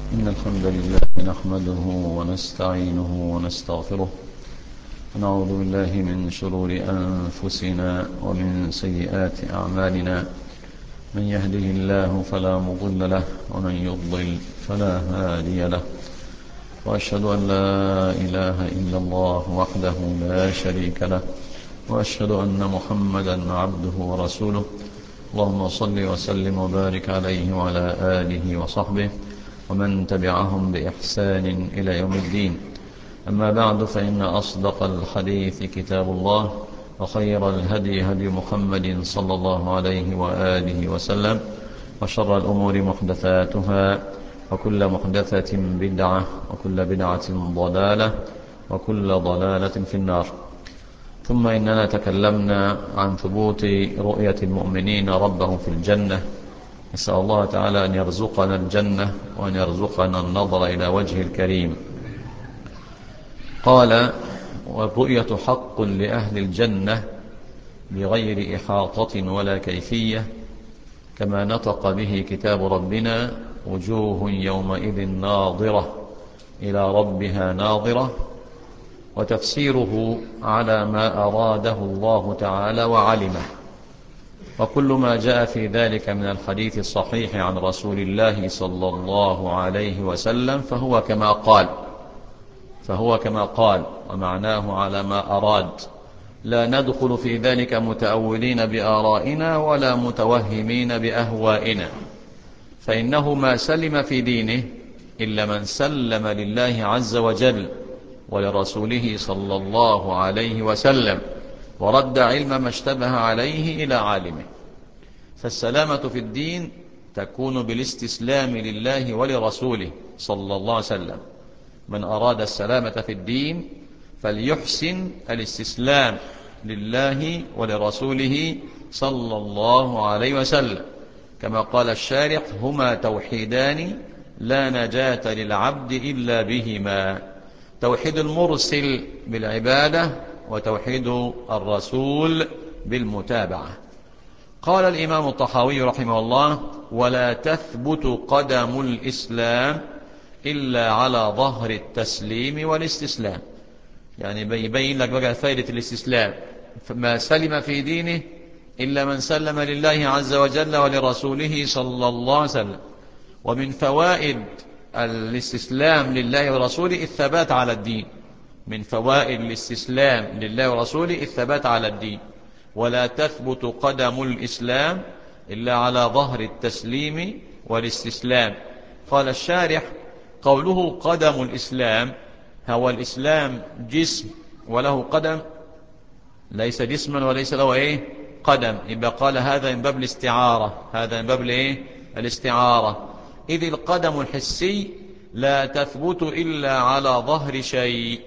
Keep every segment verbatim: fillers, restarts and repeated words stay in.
إن الحمد لله نحمده ونستعينه ونستغفره ونعوذ بالله من شرور أنفسنا ومن سيئات أعمالنا. من يهده الله فلا مضل له ومن يضلل فلا هادي له، وأشهد أن لا إله إلا الله وحده لا شريك له، وأشهد أن محمدا عبده ورسوله. اللهم صل وسلم وبارك عليه وعلى آله وصحبه ومن تبعهم بإحسان إلى يوم الدين. أما بعد، فإن أصدق الحديث كتاب الله، وخير الهدي هدي محمد صلى الله عليه وآله وسلم، وشر الأمور محدثاتها، وكل محدثة بدعة، وكل بدعة ضلالة، وكل ضلالة في النار. ثم إننا تكلمنا عن ثبوت رؤية المؤمنين ربهم في الجنة. نسأل الله تعالى أن يرزقنا الجنة وأن يرزقنا النظر إلى وجه الكريم. قال: والرؤية حق لأهل الجنة بغير إحاطة ولا كيفية، كما نطق به كتاب ربنا: وجوه يومئذ ناظرة إلى ربها ناظرة. وتفسيره على ما أراده الله تعالى وعلمه، وكل ما جاء في ذلك من الحديث الصحيح عن رسول الله صلى الله عليه وسلم فهو كما قال فهو كما قال ومعناه على ما أراد. لا ندخل في ذلك متأولين بآرائنا ولا متوهمين بأهوائنا، فإنه ما سلم في دينه إلا من سلم لله عز وجل ولرسوله صلى الله عليه وسلم، ورد علم ما اشتبه عليه إلى عالمه. فالسلامة في الدين تكون بالاستسلام لله ولرسوله صلى الله عليه وسلم. من أراد السلامة في الدين فليحسن الاستسلام لله ولرسوله صلى الله عليه وسلم، كما قال الشارح: هما توحيدان لا نجاة للعبد إلا بهما، توحيد المرسل بالعبادة وتوحيد الرسول بالمتابعة. قال الإمام الطحاوي رحمه الله: ولا تثبت قدم الإسلام إلا على ظهر التسليم والاستسلام. يعني بيبين لك بقى فائدة الاستسلام. ما سلم في دينه إلا من سلم لله عز وجل ولرسوله صلى الله عليه وسلم. ومن فوائد الاستسلام لله ورسوله الثبات على الدين. من فوائد الاستسلام لله ورسوله الثبات على الدين. ولا تثبت قدم الإسلام إلا على ظهر التسليم والاستسلام. قال الشارح: قوله قدم الإسلام، هو الإسلام جسم وله قدم؟ ليس جسما وليس له ايه قدم. يبقى قال هذا من باب الاستعارة، هذا من باب الايه الاستعارة. إذ القدم الحسي لا تثبت إلا على ظهر شيء.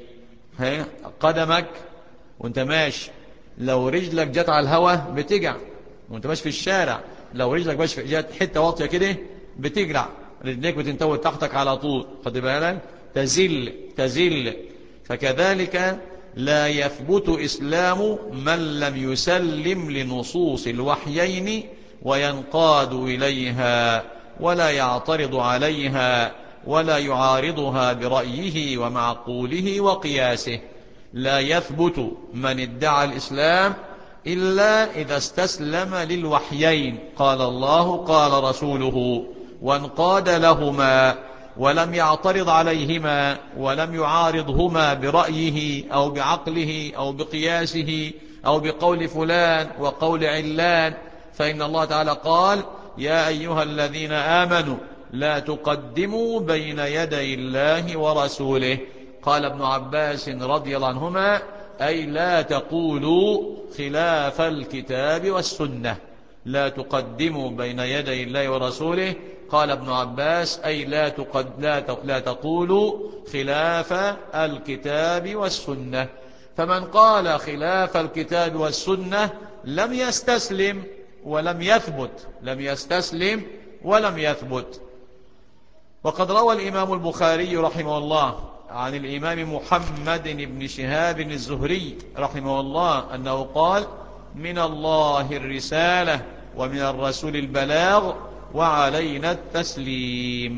قدمك وانت ماشي، لو رجلك جت على الهواء بتجع، وانت ماشي في الشارع لو رجلك ماشي في جت حته واطيه كده بتجرع، رجليك بتنتوي تحتك على طول، خد بالك، تزل تزل. فكذلك لا يثبت إسلام من لم يسلم لنصوص الوحيين وينقاد إليها ولا يعترض عليها ولا يعارضها برأيه ومعقوله وقياسه. لا يثبت من ادعى الإسلام إلا إذا استسلم للوحيين، قال الله قال رسوله، وانقاد لهما ولم يعترض عليهما ولم يعارضهما برأيه أو بعقله أو بقياسه أو بقول فلان وقول علان. فإن الله تعالى قال: يا أيها الذين آمنوا لا تقدموا بين يدي الله ورسوله. قال ابن عباس رضي الله عنهما: أي لا تقولوا خلاف الكتاب والسنة. لا تقدموا بين يدي الله ورسوله، قال ابن عباس: أي لا, تقد لا, لا تقولوا خلاف الكتاب والسنة. فمن قال خلاف الكتاب والسنة لم يستسلم ولم يثبت، لم يستسلم ولم يثبت. وقد روى الإمام البخاري رحمه الله عن الإمام محمد بن شهاب الزهري رحمه الله أنه قال: من الله الرسالة ومن الرسول البلاغ وعلينا التسليم.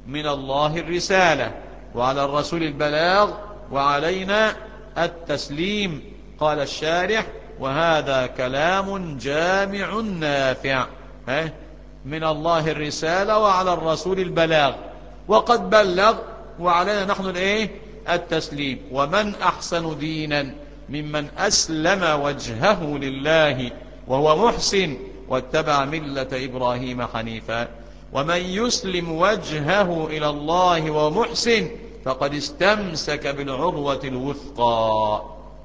من الله الرسالة وعلى الرسول البلاغ وعلينا التسليم. قال الشارح: وهذا كلام جامع نافع. من الله الرسالة وعلى الرسول البلاغ، وقد بلغ وعلينا نحن الايه التسليم. ومن أحسن دينا ممن أسلم وجهه لله وهو محسن واتبع ملة إبراهيم حنيفا. ومن يسلم وجهه إلى الله وهو محسن فقد استمسك بالعروة الوثقى.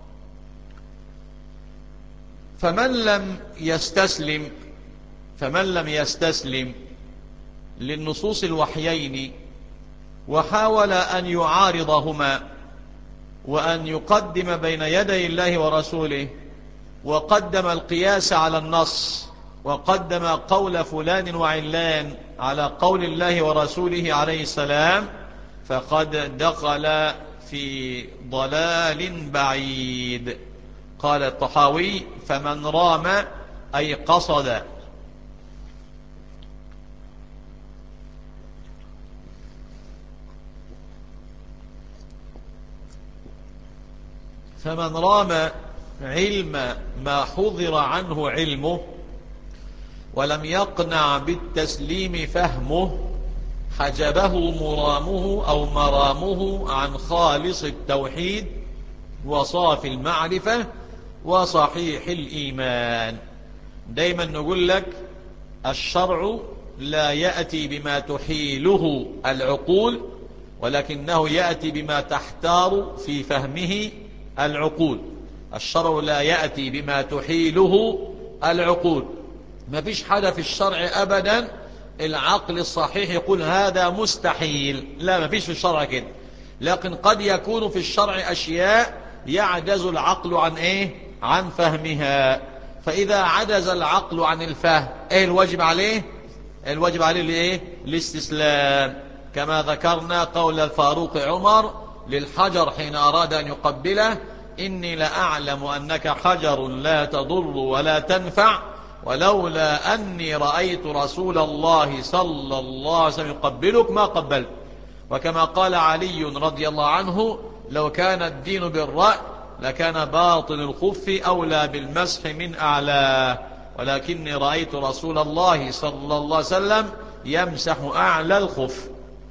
فمن لم يستسلم فمن لم يستسلم للنصوص الوحيين وحاول أن يعارضهما وأن يقدم بين يدي الله ورسوله، وقدم القياس على النص، وقدم قول فلان وعلان على قول الله ورسوله عليه السلام، فقد دخل في ضلال بعيد. قال الطحاوي: فمن رام أي قصد فمن رام علم ما حضر عنه علمه ولم يقنع بالتسليم فهمه حجبه مرامه أو مرامه عن خالص التوحيد وصافي المعرفة وصحيح الإيمان. دايما نقول لك الشرع لا يأتي بما تحيله العقول، ولكنه يأتي بما تحتار في فهمه العقول. الشرع لا يأتي بما تحيله العقول. ما فيش حاجة في الشرع أبدا العقل الصحيح يقول هذا مستحيل، لا، ما فيش في الشرع كده. لكن قد يكون في الشرع أشياء يعجز العقل عن إيه؟ عن فهمها. فإذا عجز العقل عن الفهم، إيه الواجب عليه؟ الواجب عليه لإيه؟ الاستسلام. كما ذكرنا قول الفاروق عمر للحجر حين أراد أن يقبله: إني لأعلم أنك حجر لا تضر ولا تنفع، ولولا أني رأيت رسول الله صلى الله عليه وسلم يقبلك ما قبلت. وكما قال علي رضي الله عنه: لو كان الدين بالرأي لكان باطن الخف أولى بالمسح من أعلاه، ولكني رأيت رسول الله صلى الله عليه وسلم يمسح أعلى الخف.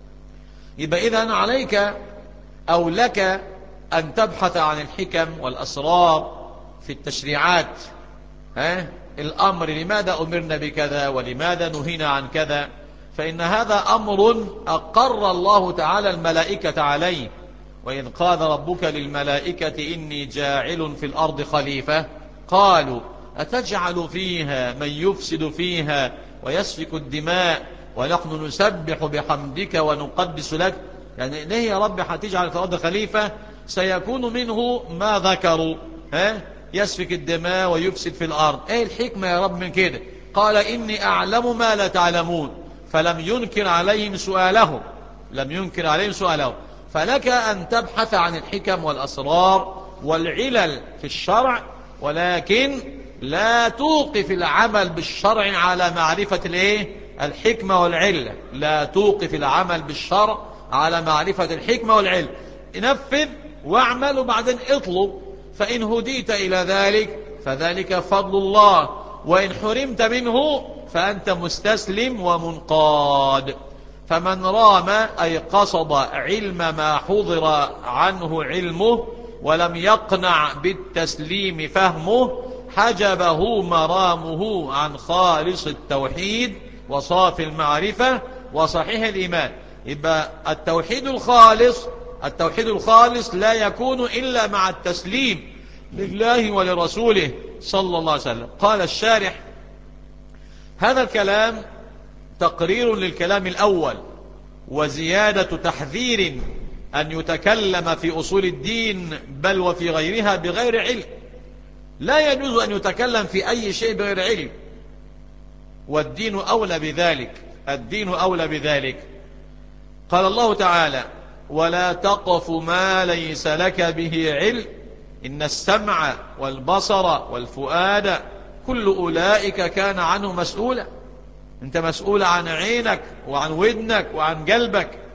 يبقى إذن عليك أو لك أن تبحث عن الحكم والأسرار في التشريعات. ها؟ الأمر لماذا أمرنا بكذا ولماذا نهينا عن كذا؟ فإن هذا أمر أقر الله تعالى الملائكة عليه. وإذ قال ربك للملائكة إني جاعل في الأرض خليفة قالوا أتجعل فيها من يفسد فيها ويسفك الدماء ونحن نسبح بحمدك ونقدس لك. يعني ليه يا رب هتجعل في الأرض خليفة؟ سيكون منه ما ذكروا، ها؟ يسفك الدماء ويفسد في الأرض. ايه الحكمة يا رب من كده؟ قال إني أعلم ما لا تعلمون، فلم ينكر عليهم سؤالهم لم ينكر عليهم سؤالهم فلك أن تبحث عن الحكم والأسرار والعلل في الشرع، ولكن لا توقف العمل بالشرع على معرفة الايه الحكمة والعلة. لا توقف العمل بالشرع على معرفة الحكمة والعلة. نفذ واعمل وبعدين اطلب، فإن هديت إلى ذلك فذلك فضل الله، وإن حرمت منه فأنت مستسلم ومنقاد. فمن رام أي قصد علم ما حضر عنه علمه ولم يقنع بالتسليم فهمه حجبه مرامه عن خالص التوحيد وصافي المعرفة وصحيح الإيمان. يبقى التوحيد الخالص التوحيد الخالص لا يكون إلا مع التسليم لله ولرسوله صلى الله عليه وسلم. قال الشارح: هذا الكلام تقرير للكلام الأول وزيادة تحذير أن يتكلم في أصول الدين بل وفي غيرها بغير علم. لا يجوز أن يتكلم في أي شيء بغير علم، والدين أولى بذلك الدين أولى بذلك. قال الله تعالى: ولا تقف ما ليس لك به علم إن السمع والبصر والفؤاد كل أولئك كان عنه مسؤولا. أنت مسؤول عن عينك وعن ودنك وعن قلبك،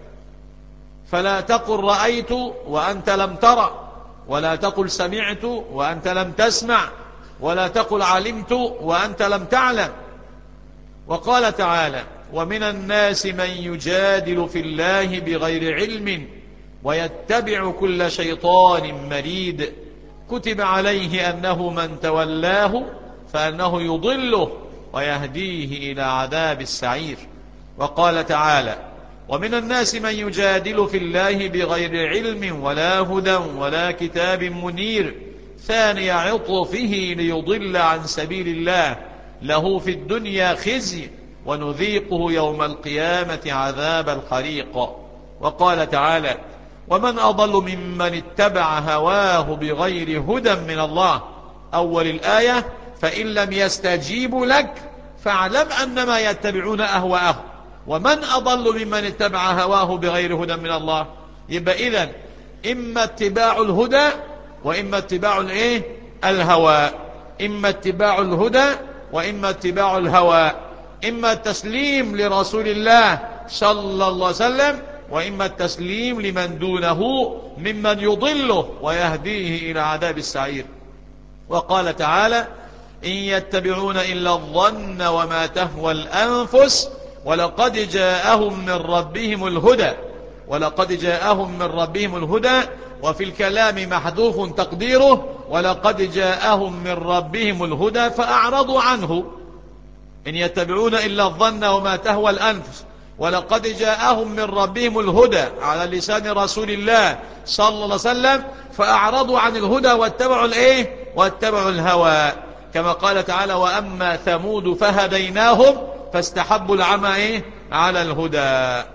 فلا تقل رأيت وأنت لم ترى، ولا تقل سمعت وأنت لم تسمع، ولا تقل علمت وأنت لم تعلم. وقال تعالى: ومن الناس من يجادل في الله بغير علم ويتبع كل شيطان مريد كتب عليه أنه من تولاه فأنه يضله ويهديه إلى عذاب السعير. وقال تعالى: ومن الناس من يجادل في الله بغير علم ولا هدى ولا كتاب منير ثاني عطفه ليضل عن سبيل الله له في الدنيا خزي ونذيقه يوم القيامة عذاب الحريق. وقال تعالى: ومن أضل ممن اتبع هواه بغير هدى من الله. أول الآية: فإن لم يستجيبوا لك فاعلم أنما يتبعون أهواءهم. ومن أضل ممن اتبع هواه بغير هدى من الله. يبقى إذن إما اتباع الهدى وإما اتباع الايه الهوى، إما اتباع الهدى وإما اتباع الهوى، إما التسليم لرسول الله صلى الله عليه وسلم وإما التسليم لمن دونه ممن يضله ويهديه إلى عذاب السعير. وقال تعالى: إن يتبعون إلا الظن وما تهوى الأنفس ولقد جاءهم من ربهم الهدى. ولقد جاءهم من ربهم الهدى، وفي الكلام محذوف تقديره ولقد جاءهم من ربهم الهدى فأعرضوا عنه. إن يتبعون إلا الظن وما تهوى الأنفس ولقد جاءهم من ربهم الهدى على لسان رسول الله صلى الله عليه وسلم فأعرضوا عن الهدى واتبعوا الايه واتبعوا الهوى. كما قال تعالى: وأما ثمود فهديناهم فاستحبوا العمى ايه على الهدى.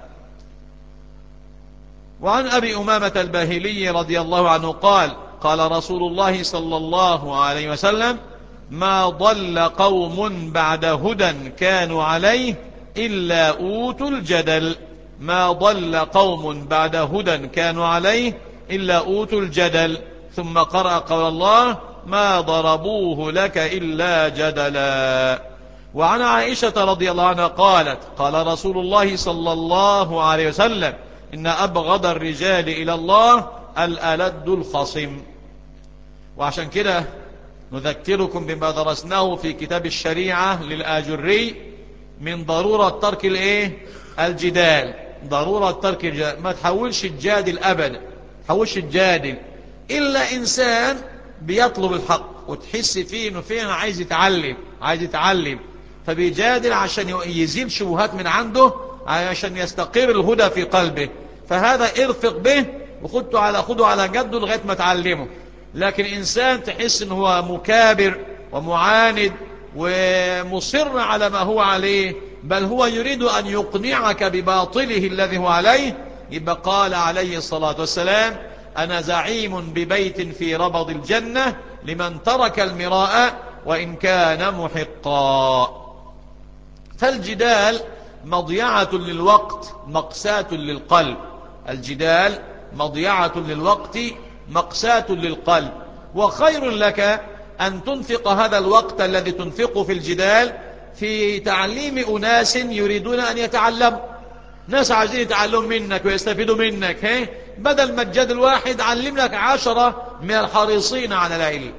وعن أبي أمامة الباهلي رضي الله عنه قال: قال رسول الله صلى الله عليه وسلم: ما ضل قوم بعد هدى كانوا عليه إلا أوتوا الجدل. ما ضل قوم بعد هدى كانوا عليه إلا أوتوا الجدل. ثم قرأ قول الله: ما ضربوه لك إلا جدلا. وعن عائشة رضي الله عنها قالت: قال رسول الله صلى الله عليه وسلم: إن أبغض الرجال إلى الله الألد الخصم. وعشان كده نذكركم بما درسناه في كتاب الشريعة للآجري من ضرورة ترك الايه الجدال. ضرورة ترك الجدال، ما تحاولش تجادل أبدا، تحاولش تجادل إلا إنسان بيطلب الحق وتحس فيه إنه فعلا عايز يتعلم عايز يتعلم فبيجادل عشان يزيل شبهات من عنده عشان يستقر الهدى في قلبه، فهذا ارفق به وخده على خده على جده لغاية ما تعلمه. لكن إنسان تحس إنه هو مكابر ومعاند ومصر على ما هو عليه، بل هو يريد أن يقنعك بباطله الذي هو عليه، يبقى قال عليه الصلاة والسلام: أنا زعيم ببيت في ربض الجنة لمن ترك المراء وإن كان محقا. فالجدال مضيعة للوقت مقساة للقلب. الجدال مضيعة للوقت مقساة للقلب. وخير لك أن تنفق هذا الوقت الذي تنفقه في الجدال في تعليم أناس يريدون أن يتعلموا. ناس عايزين يتعلموا منك ويستفيدوا منك، هي بدل ما تجادل واحد علم لك عشرة من الحريصين على العلم.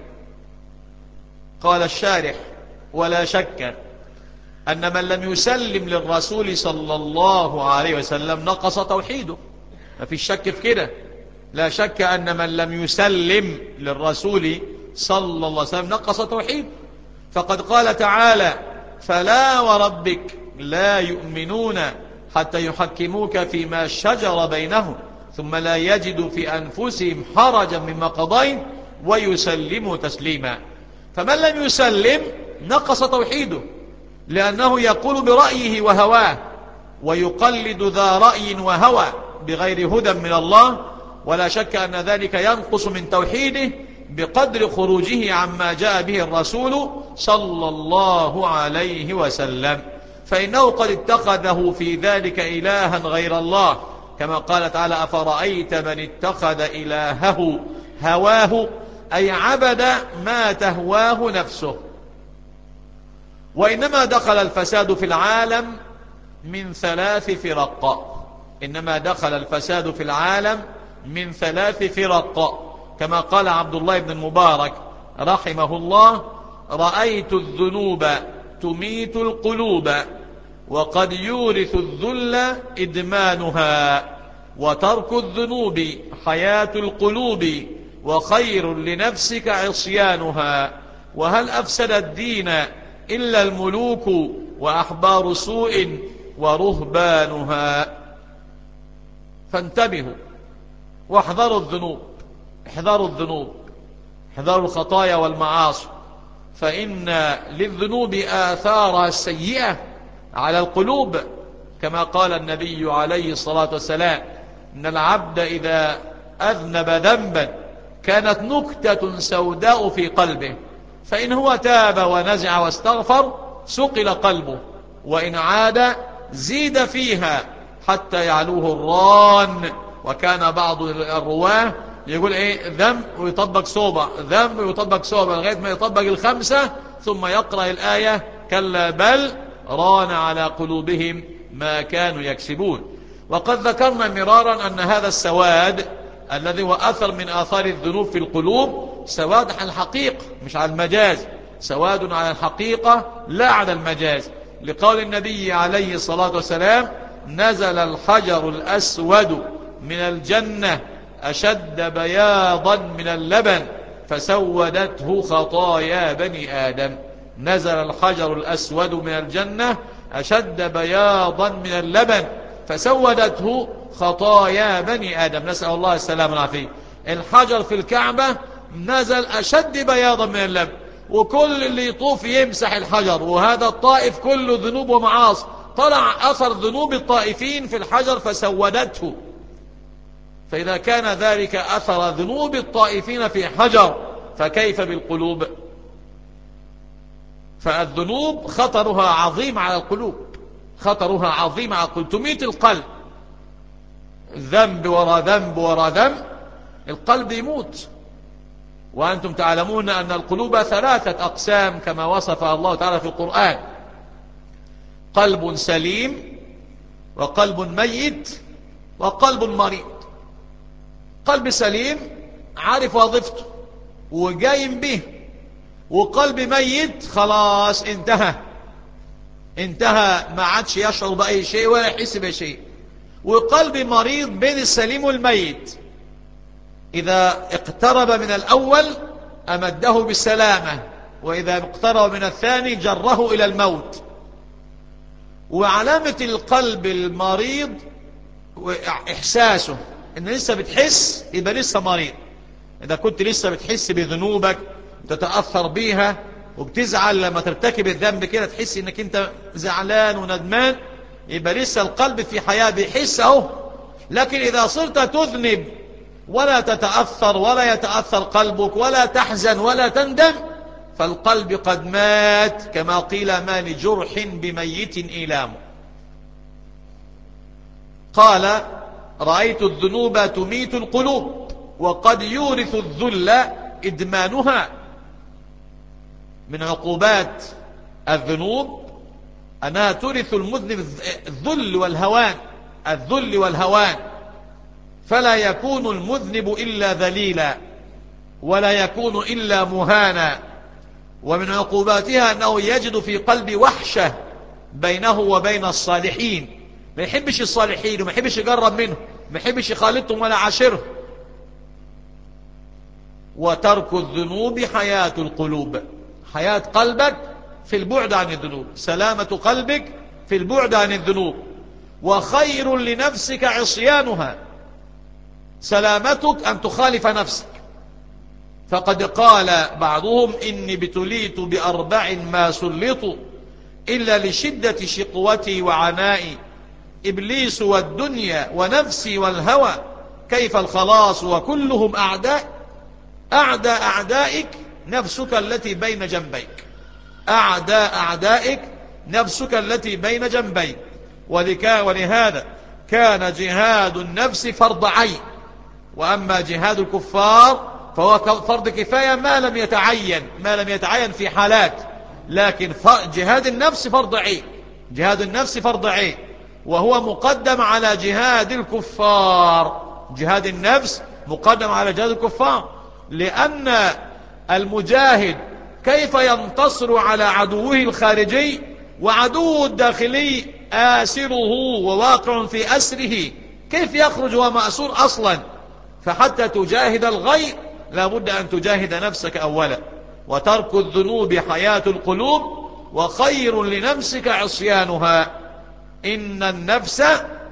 قال الشارح: ولا شك أن من لم يسلم للرسول صلى الله عليه وسلم نقص توحيده. ما في شك في كده. لا شك أن من لم يسلم للرسول صلى الله عليه وسلم نقص توحيده. فقد قال تعالى: فلا وربك لا يؤمنون حتى يحكموك فيما شجر بينهم ثم لا يجدوا في أنفسهم حرجا مما قضيت ويسلموا تسليما. فمن لم يسلم نقص توحيده، لأنه يقول برأيه وهواه ويقلد ذا رأي وهوى بغير هدى من الله. ولا شك أن ذلك ينقص من توحيده بقدر خروجه عما جاء به الرسول صلى الله عليه وسلم، فإنه قد اتخذه في ذلك إلها غير الله، كما قال تعالى: أفرأيت من اتخذ إلهه هواه، أي عبد ما تهواه نفسه. وإنما دخل الفساد في العالم من ثلاث فرق. إنما دخل الفساد في العالم من ثلاث فرق، كما قال عبد الله بن المبارك رحمه الله: رأيت الذنوب تميت القلوب، وقد يورث الذل إدمانها، وترك الذنوب حياة القلوب، وخير لنفسك عصيانها. وهل أفسد الدين إلا الملوك، وأحبار سوء ورهبانها. فانتبهوا واحذروا الذنوب، احذروا الذنوب، احذروا الخطايا والمعاصي، فإن للذنوب آثارها السيئة على القلوب، كما قال النبي عليه الصلاة والسلام: إن العبد إذا أذنب ذنبا كانت نكتة سوداء في قلبه، فإن هو تاب ونزع واستغفر سقل قلبه، وإن عاد زيد فيها حتى يعلوه الران. وكان بعض الرواه يقول ايه ذنب ويطبق صوبة، ذنب ويطبق صوبة، لغاية ما يطبق الخمسة ثم يقرأ الآية: كلا بل ران على قلوبهم ما كانوا يكسبون. وقد ذكرنا مرارا أن هذا السواد الذي هو أثر من آثار الذنوب في القلوب سواد على الحقيقة مش على المجاز، سواد على الحقيقة لا على المجاز، لقول النبي عليه الصلاة والسلام: نزل الحجر الأسود من الجنة أشد بياضا من اللبن فسودته خطايا بني آدم. نزل الحجر الأسود من الجنة أشد بياضا من اللبن فسودته خطايا بني آدم. نسأل الله السلام والعافية. الحجر في الكعبة نزل أشد بياضا من اللبن، وكل اللي يطوف يمسح الحجر، وهذا الطائف كله ذنوب ومعاصي، طلع أثر ذنوب الطائفين في الحجر فسودته. فإذا كان ذلك أثر ذنوب الطائفين في حجر فكيف بالقلوب؟ فالذنوب خطرها عظيم على القلوب، خطرها عظيم على القلوب، تميت القلب. ذنب وراء ذنب وراء ذنب القلب يموت. وأنتم تعلمون أن القلوب ثلاثة أقسام كما وصفها الله تعالى في القرآن: قلب سليم، وقلب ميت، وقلب مريض. قلب سليم عارف وظيفته وقايم به، وقلب ميت خلاص انتهى انتهى ما عادش يشعر بأي شيء ولا يحس بشيء. وقلب مريض بين السليم والميت، إذا اقترب من الأول أمده بالسلامة، وإذا اقترب من الثاني جره إلى الموت. وعلامة القلب المريض إحساسه إن لسه بتحس يبقى لسه مريض. إذا كنت لسه بتحس بذنوبك وتتأثر بيها وبتزعل لما ترتكب الذنب كده، تحس إنك أنت زعلان وندمان، يبقى لسه القلب في حياة بيحس أهو. لكن إذا صرت تذنب ولا تتأثر ولا يتأثر قلبك ولا تحزن ولا تندم، فالقلب قد مات، كما قيل: ما لجرح بميت إيلام. قال: رأيت الذنوب تميت القلوب، وقد يورث الذل إدمانها. من عقوبات الذنوب أنها تورث المذنب الذل والهوان، الذل والهوان، فلا يكون المذنب إلا ذليلا ولا يكون إلا مهانا. ومن عقوباتها أنه يجد في قلب وحشة بينه وبين الصالحين، ما يحبش الصالحين وما يحبش يقرب منهم، ما يحبش يخالطهم ولا عاشرهم. وترك الذنوب حياة القلوب، حياة قلبك في البعد عن الذنوب، سلامة قلبك في البعد عن الذنوب. وخير لنفسك عصيانها، سلامتك أن تخالف نفسك. فقد قال بعضهم: إني ابتليت بأربع ما سلطوا إلا لشدة شقوتي وعنائي، إبليس والدنيا ونفسي والهوى، كيف الخلاص وكلهم أعداء. أعداء أعدائك نفسك التي بين جنبيك، أعداء أعدائك نفسك التي بين جنبيك. ولهذا كان جهاد النفس فرض عين، وأما جهاد الكفار فهو فرض كفاية ما لم يتعين ما لم يتعين في حالات، لكن جهاد النفس فرض عين، جهاد النفس فرض عين. وهو مقدم على جهاد الكفار. جهاد النفس مقدم على جهاد الكفار، لأن المجاهد كيف ينتصر على عدوه الخارجي وعدوه الداخلي آسره وواقع في أسره؟ كيف يخرج ومأسور أصلا؟ فحتى تجاهد الغير لابد أن تجاهد نفسك أولا. وترك الذنوب حياة القلوب، وخير لنفسك عصيانها. إن النفس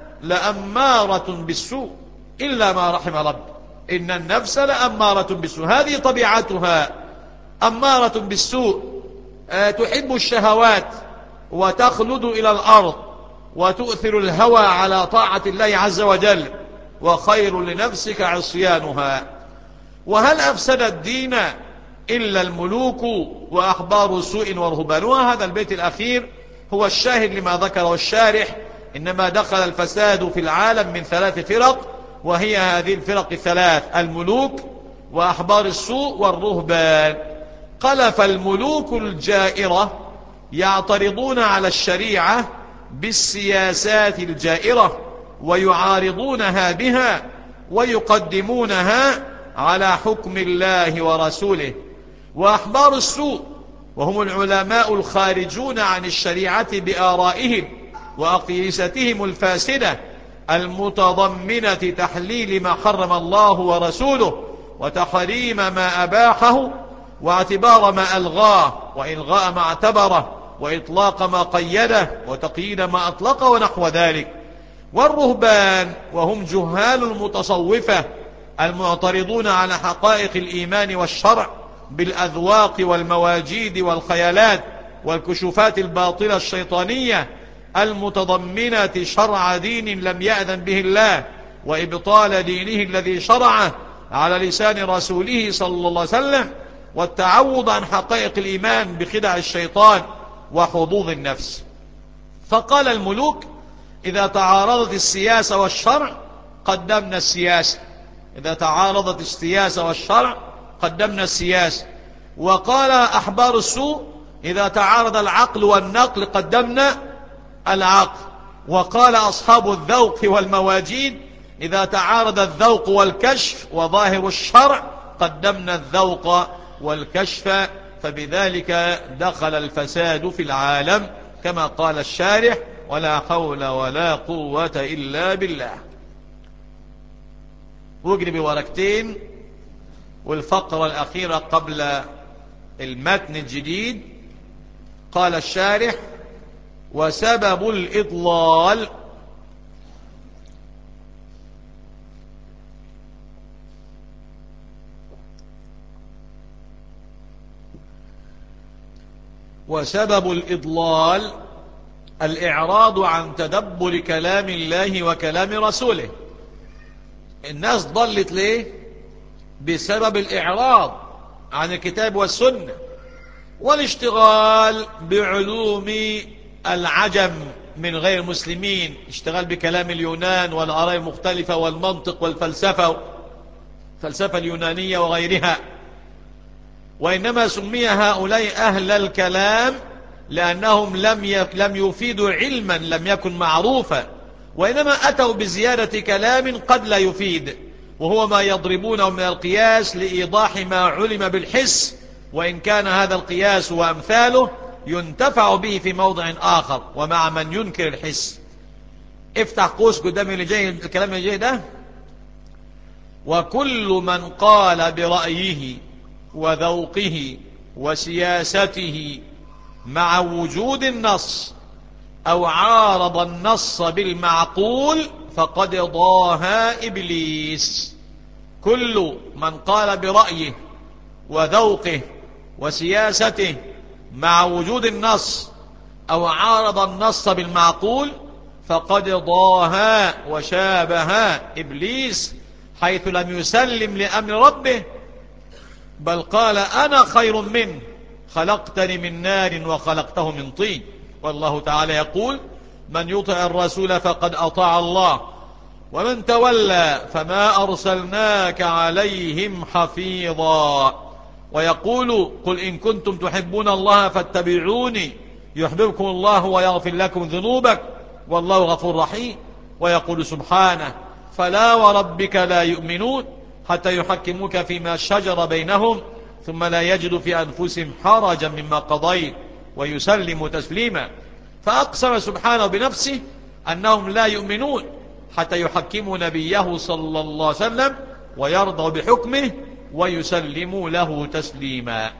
لأمارة بالسوء إلا ما رحم رب. إن النفس لأمارة بالسوء، هذه طبيعتها، أمارة بالسوء. أه تحب الشهوات وتخلد إلى الأرض وتؤثر الهوى على طاعة الله عز وجل، وخير لنفسك عصيانها. وهل أفسد الدين إلا الملوك وأحبار سوء ورهبانها؟ هذا البيت الأخير هو الشاهد لما ذكره الشارح. إنما دخل الفساد في العالم من ثلاث فرق، وهي هذه الفرق الثلاث: الملوك وأحبار السوء والرهبان. قال: فالملوك الجائرة يعترضون على الشريعة بالسياسات الجائرة ويعارضونها بها ويقدمونها على حكم الله ورسوله. وأحبار السوء وهم العلماء الخارجون عن الشريعة بآرائهم وأقيستهم الفاسدة المتضمنة تحليل ما حرم الله ورسوله وتحريم ما أباحه واعتبار ما ألغاه وإلغاء ما اعتبره وإطلاق ما قيده وتقييد ما أطلق ونحو ذلك. والرهبان وهم جهال المتصوفة المعترضون على حقائق الإيمان والشرع بالأذواق والمواجيد والخيالات والكشوفات الباطلة الشيطانية المتضمنة شرع دين لم يأذن به الله وإبطال دينه الذي شرعه على لسان رسوله صلى الله عليه وسلم، والتعوض عن حقائق الإيمان بخدع الشيطان وحظوظ النفس. فقال: الملوك إذا تعارضت السياسة والشرع قدمنا السياسة. إذا تعارضت السياسة والشرع قدمنا السياسة. وقال أحبار السوء: إذا تعارض العقل والنقل قدمنا العقل. وقال أصحاب الذوق والمواجيد: إذا تعارض الذوق والكشف وظاهر الشرع قدمنا الذوق والكشف. فبذلك دخل الفساد في العالم كما قال الشارح: ولا حول ولا قوة إلا بالله. واجري بورقتين. والفقرة الأخيرة قبل المتن الجديد. قال الشارح: وسبب الإضلال وسبب الإضلال الإعراض عن تدبر كلام الله وكلام رسوله. الناس ضلت ليه؟ بسبب الإعراض عن الكتاب والسنة والاشتغال بعلوم العجم من غير المسلمين، اشتغال بكلام اليونان والآراء المختلفة والمنطق والفلسفة، الفلسفة اليونانية وغيرها. وإنما سمي هؤلاء أهل الكلام لأنهم لم لم يفيدوا علما لم يكن معروفا، وإنما أتوا بزيادة كلام قد لا يفيد، وهو ما يضربونه من القياس لإيضاح ما علم بالحس، وإن كان هذا القياس وأمثاله ينتفع به في موضع آخر ومع من ينكر الحس. افتح قوس قدام اللي جاي الكلام اللي جاي ده: وكل من قال برأيه وذوقه وسياسته مع وجود النص أو عارض النص بالمعقول فقد ضاها إبليس. كل من قال برأيه وذوقه وسياسته مع وجود النص أو عارض النص بالمعقول فقد ضاها وشابها إبليس، حيث لم يسلم لأمر ربه، بل قال: أنا خير منه، خلقتني من نار وخلقته من طين. والله تعالى يقول: من يطع الرسول فقد أطاع الله ومن تولى فما أرسلناك عليهم حفيظا. ويقول: قل إن كنتم تحبون الله فاتبعوني يحببكم الله ويغفر لكم ذنوبك والله غفور رحيم. ويقول سبحانه: فلا وربك لا يؤمنون حتى يحكموك فيما شجر بينهم ثم لا يجدوا في أنفسهم حرجا مما قضيت ويسلموا تسليما. فأقسم سبحانه بنفسه أنهم لا يؤمنون حتى يحكموا نبيه صلى الله عليه وسلم ويرضوا بحكمه ويسلموا له تسليما.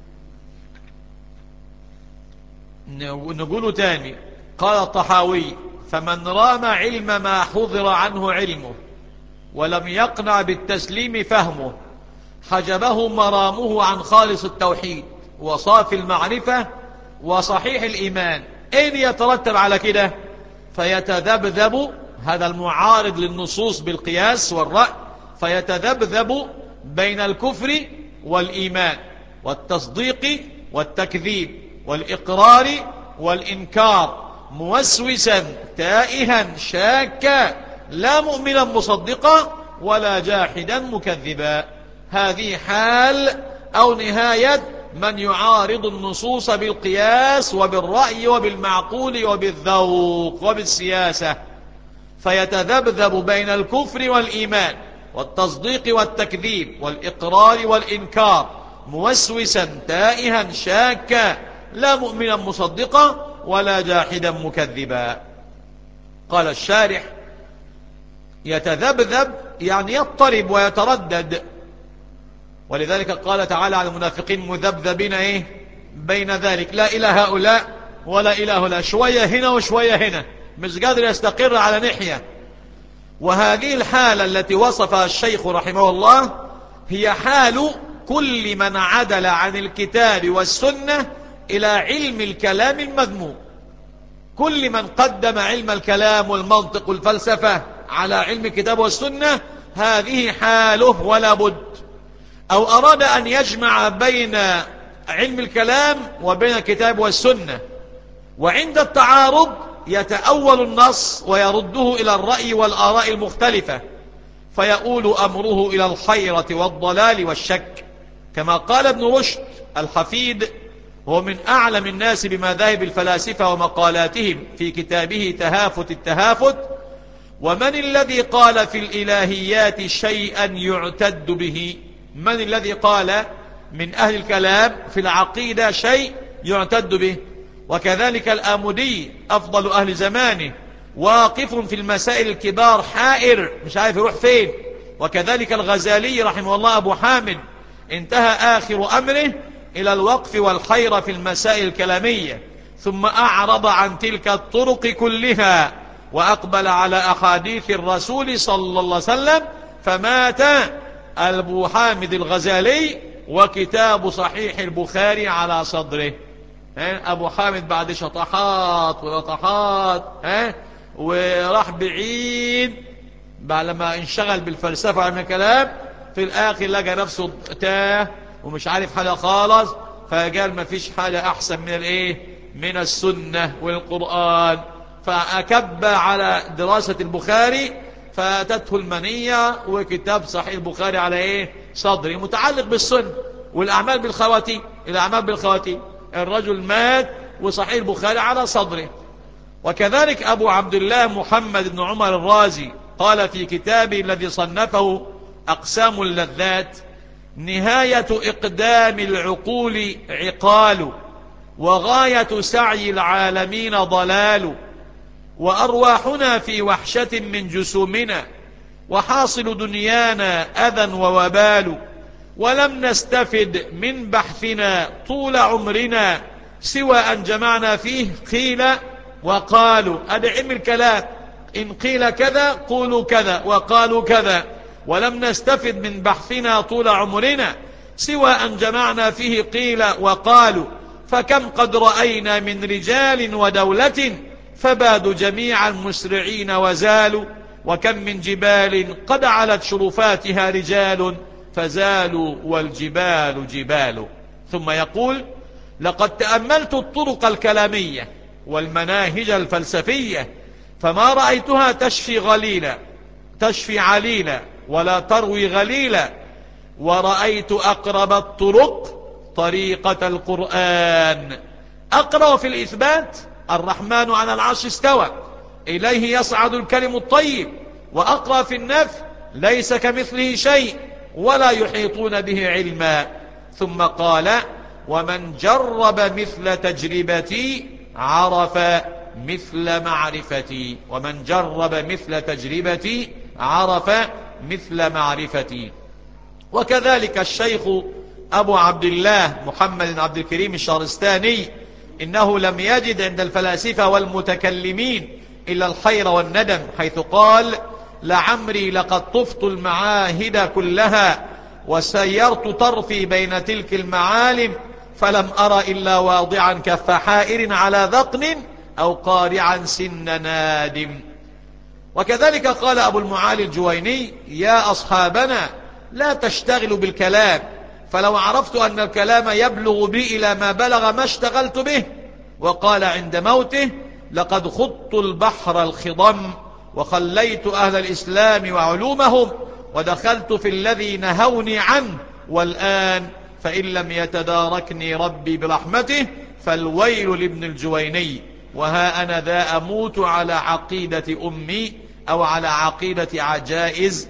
نقول تاني: قال الطحاوي: فمن رام علم ما حضر عنه علمه ولم يقنع بالتسليم فهمه حجبه مرامه عن خالص التوحيد وصافي المعرفة وصحيح الإيمان. إن يترتب على كده فيتذبذب هذا المعارض للنصوص بالقياس والرأي، فيتذبذب بين الكفر والإيمان والتصديق والتكذيب والإقرار والإنكار، موسوسا تائها شاكا، لا مؤمنا مصدقا ولا جاحدا مكذبا. هذه حال أو نهاية من يعارض النصوص بالقياس وبالرأي وبالمعقول وبالذوق وبالسياسة، فيتذبذب بين الكفر والإيمان والتصديق والتكذيب والإقرار والإنكار، موسوسا تائها شاكا، لا مؤمنا مصدقا ولا جاحدا مكذبا. قال الشارح: يتذبذب يعني يضطرب ويتردد، ولذلك قال تعالى عن المنافقين: مذبذبين ايه بين ذلك، لا إلى هؤلاء ولا إلى هؤلاء، شوية هنا وشوية هنا، مش قادر يستقر على ناحية. وهذه الحالة التي وصفها الشيخ رحمه الله هي حال كل من عدل عن الكتاب والسنة إلى علم الكلام المذموم. كل من قدم علم الكلام والمنطق والفلسفة على علم الكتاب والسنة هذه حاله ولا بد. أو أراد أن يجمع بين علم الكلام وبين الكتاب والسنة، وعند التعارض يتأول النص ويرده إلى الرأي والآراء المختلفة، فيؤول أمره إلى الحيرة والضلال والشك، كما قال ابن رشد الحفيد، هو من أعلم الناس بمذاهب الفلاسفة ومقالاتهم، في كتابه تهافت التهافت: ومن الذي قال في الإلهيات شيئا يعتد به؟ من الذي قال من أهل الكلام في العقيدة شيء يعتد به؟ وكذلك الآمدي أفضل أهل زمانه واقف في المسائل الكبار حائر مش عارف يروح فين. وكذلك الغزالي رحمه الله أبو حامد انتهى آخر أمره إلى الوقف والحيرة في المسائل الكلامية، ثم أعرض عن تلك الطرق كلها وأقبل على أحاديث الرسول صلى الله عليه وسلم، فمات أبو حامد الغزالي وكتاب صحيح البخاري على صدره. أبو حامد بعد شطحات ولطحات وراح بعيد بعد لما انشغل بالفلسفة عن الكلام، في الآخر لقى نفسه تاه ومش عارف حاجة خالص، فقال ما فيش حاجة أحسن من الإيه من السنة والقرآن، فأكب على دراسة البخاري فاتته المنية، وكتاب صحيح البخاري على إيه صدري متعلق بالسنة والأعمال بالخواتيم. الأعمال بالخواتيم الرجل مات وصحيح البخاري على صدره. وكذلك أبو عبد الله محمد بن عمر الرازي قال في كتابه الذي صنفه أقسام اللذات: نهاية إقدام العقول عقال، وغاية سعي العالمين ضلال، وأرواحنا في وحشة من جسومنا، وحاصل دنيانا أذى ووبال، ولم نستفد من بحثنا طول عمرنا سوى أن جمعنا فيه قيل وقالوا. هذا علم الكلام، إن قيل كذا قولوا كذا وقالوا كذا، ولم نستفد من بحثنا طول عمرنا سوى أن جمعنا فيه قيل وقالوا. فكم قد رأينا من رجال ودولة فبادوا جميعا مسرعين وزالوا، وكم من جبال قد علت شرفاتها رجال فزالوا والجبال جبال. ثم يقول: لقد تأملت الطرق الكلامية والمناهج الفلسفية فما رأيتها تشفي غليلا تشفي عليلا ولا تروي غليلا، ورأيت أقرب الطرق طريقة القرآن. أقرب في الإثبات: الرحمن على العرش استوى، إليه يصعد الكلم الطيب وأقرأ في النفي ليس كمثله شيء ولا يحيطون به علما. ثم قال ومن جرب مثل تجربتي عرف مثل معرفتي. ومن جرب مثل تجربتي عرف مثل معرفتي. وكذلك الشيخ أبو عبد الله محمد بن عبد الكريم الشهرستاني إنه لم يجد عند الفلاسفة والمتكلمين إلا الحير والندم، حيث قال لعمري لقد طفت المعاهد كلها وسيرت طرفي بين تلك المعالم فلم أرى إلا واضعا كف حائر على ذقن أو قارعا سن نادم. وكذلك قال أبو المعالي الجويني يا أصحابنا لا تشتغلوا بالكلام، فلو عرفت أن الكلام يبلغ بي إلى ما بلغ ما اشتغلت به. وقال عند موته لقد خضت البحر الخضم وخليت أهل الإسلام وعلومهم ودخلت في الذي نهوني عنه، والآن فإن لم يتداركني ربي برحمته فالويل لابن الجويني، وها أنا ذا أموت على عقيدة أمي أو على عقيدة عجائز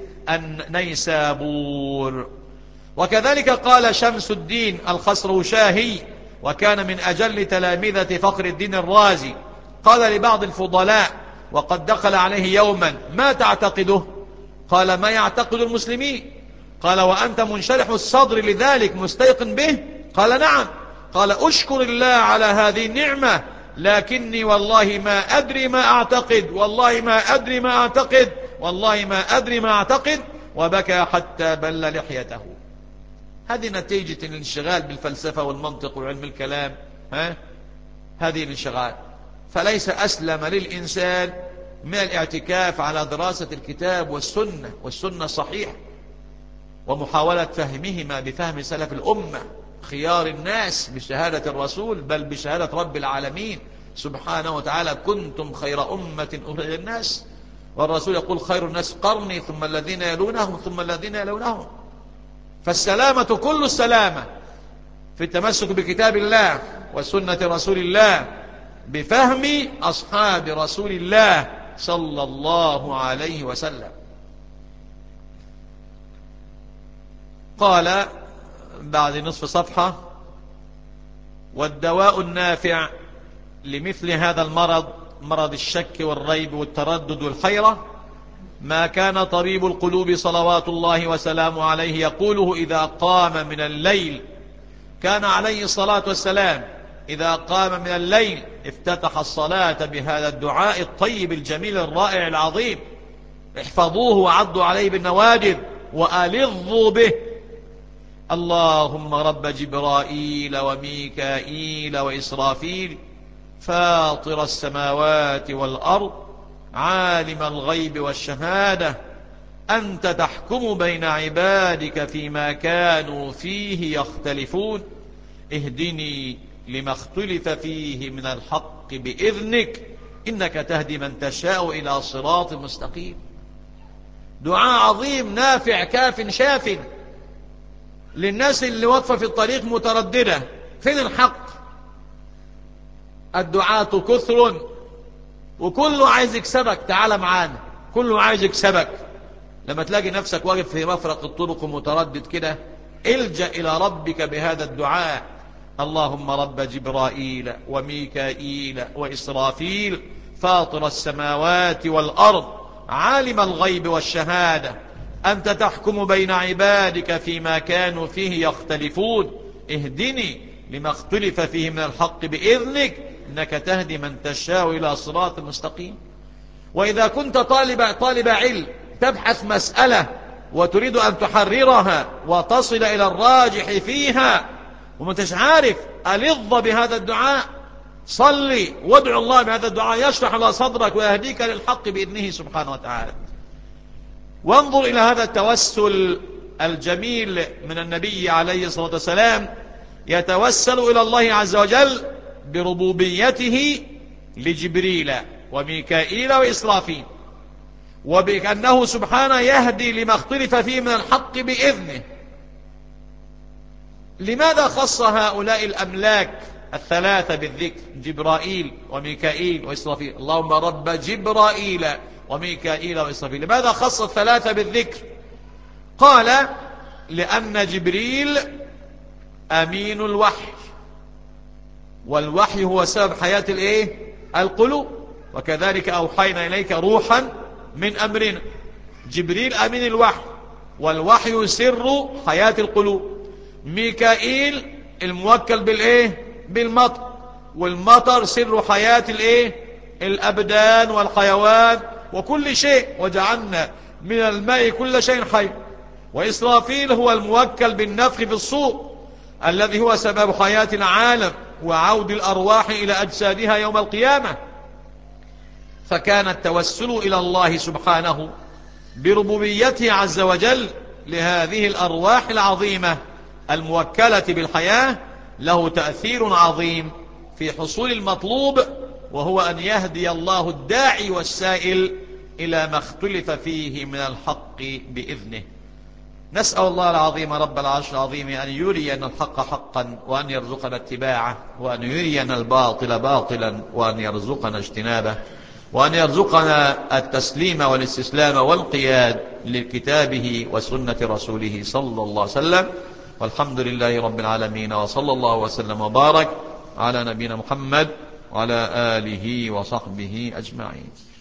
النيسابور. وكذلك قال شمس الدين الخسروشاهي وكان من أجل تلامذة فخر الدين الرازي، قال لبعض الفضلاء وقد دخل عليه يوما ما تعتقده؟ قال ما يعتقد المسلمين. قال وأنت منشرح الصدر لذلك مستيقن به؟ قال نعم. قال أشكر الله على هذه النعمة، لكني والله ما أدري ما أعتقد، والله ما أدري ما أعتقد، والله ما أدري ما أعتقد، وبكى حتى بل لحيته. هذه نتيجة الانشغال بالفلسفة والمنطق وعلم الكلام. ها؟ هذه الانشغال. فليس أسلم للإنسان من الاعتكاف على دراسة الكتاب والسنة والسنة صحيح ومحاولة فهمهما بفهم سلف الأمة خيار الناس بشهادة الرسول بل بشهادة رب العالمين سبحانه وتعالى كنتم خير أمة أخرجت للناس، والرسول يقول خير الناس قرني ثم الذين يلونهم ثم الذين يلونهم. فالسلامة كل السلامة في التمسك بكتاب الله وسنة رسول الله بفهم أصحاب رسول الله صلى الله عليه وسلم. قال بعد نصف صفحة والدواء النافع لمثل هذا المرض مرض الشك والريب والتردد والحيرة ما كان طبيب القلوب صلوات الله وسلامه عليه يقوله إذا قام من الليل. كان عليه الصلاة والسلام إذا قام من الليل افتتح الصلاة بهذا الدعاء الطيب الجميل الرائع العظيم، احفظوه وعضوا عليه بالنواجذ وألظوا به. اللهم رب جبرائيل وميكائيل وإسرافيل فاطر السماوات والأرض عالم الغيب والشهادة أنت تحكم بين عبادك فيما كانوا فيه يختلفون اهدني لما اختلف فيه من الحق بإذنك إنك تهدي من تشاء إلى صراط مستقيم. دعاء عظيم نافع كاف شاف للناس اللي واقفة في الطريق مترددة فين الحق. الدعاة كثر وكله عايز يكسبك، تعال معانا، كله عايز يكسبك. لما تلاقي نفسك واقف في مفرق الطرق ومتردد كده الجأ إلى ربك بهذا الدعاء اللهم رب جبرائيل وميكائيل وإسرافيل فاطر السماوات والأرض عالم الغيب والشهادة أنت تحكم بين عبادك فيما كانوا فيه يختلفون اهدني لما اختلف فيه من الحق بإذنك إنك تهدي من تشاء إلى صراط مستقيم. وإذا كنت طالب, طالب علم تبحث مسألة وتريد أن تحررها وتصل إلى الراجح فيها ومتش عارف ألظ بهذا الدعاء صلي وادعو الله بهذا الدعاء يشرح الله صدرك ويهديك للحق بإذنه سبحانه وتعالى. وانظر إلى هذا التوسل الجميل من النبي عليه الصلاة والسلام يتوسل إلى الله عز وجل بربوبيته لجبريل وميكائيل وإسرافيل وبأنه سبحانه يهدي لما اختلف فيه من الحق بإذنه. لماذا خص هؤلاء الأملاك الثلاثة بالذكر، جبرائيل وميكائيل وإسرافيل. اللهم رب جبرائيل وميكائيل وإسرافيل. لماذا خص الثلاثة بالذكر؟ قال لأن جبريل أمين الوحي، والوحي هو سبب حياة الايه القلوب، وكذلك أوحينا إليك روحا من أمرنا. جبريل أمين الوحي، والوحي سر حياة القلوب. ميكائيل الموكل بالايه بالمطر، والمطر سر حياة الايه الأبدان والحيوان وكل شيء، وجعلنا من الماء كل شيء حي. وإسرافيل هو الموكل بالنفخ في الصور الذي هو سبب حياة العالم وعود الأرواح إلى أجسادها يوم القيامة. فكان التوسل إلى الله سبحانه بربوبيته عز وجل لهذه الأرواح العظيمة الموكلة بالحياة له تأثير عظيم في حصول المطلوب، وهو أن يهدي الله الداعي والسائل إلى ما اختلف فيه من الحق بإذنه. نسأل الله العظيم رب العرش العظيم أن يرينا الحق حقا وأن يرزقنا اتباعه، وأن يرينا الباطل باطلا وأن يرزقنا اجتنابه، وأن يرزقنا التسليم والاستسلام والقياد لكتابه وسنة رسوله صلى الله عليه وسلم. والحمد لله رب العالمين، وصلى الله وسلم وبارك على نبينا محمد وعلى آله وصحبه أجمعين.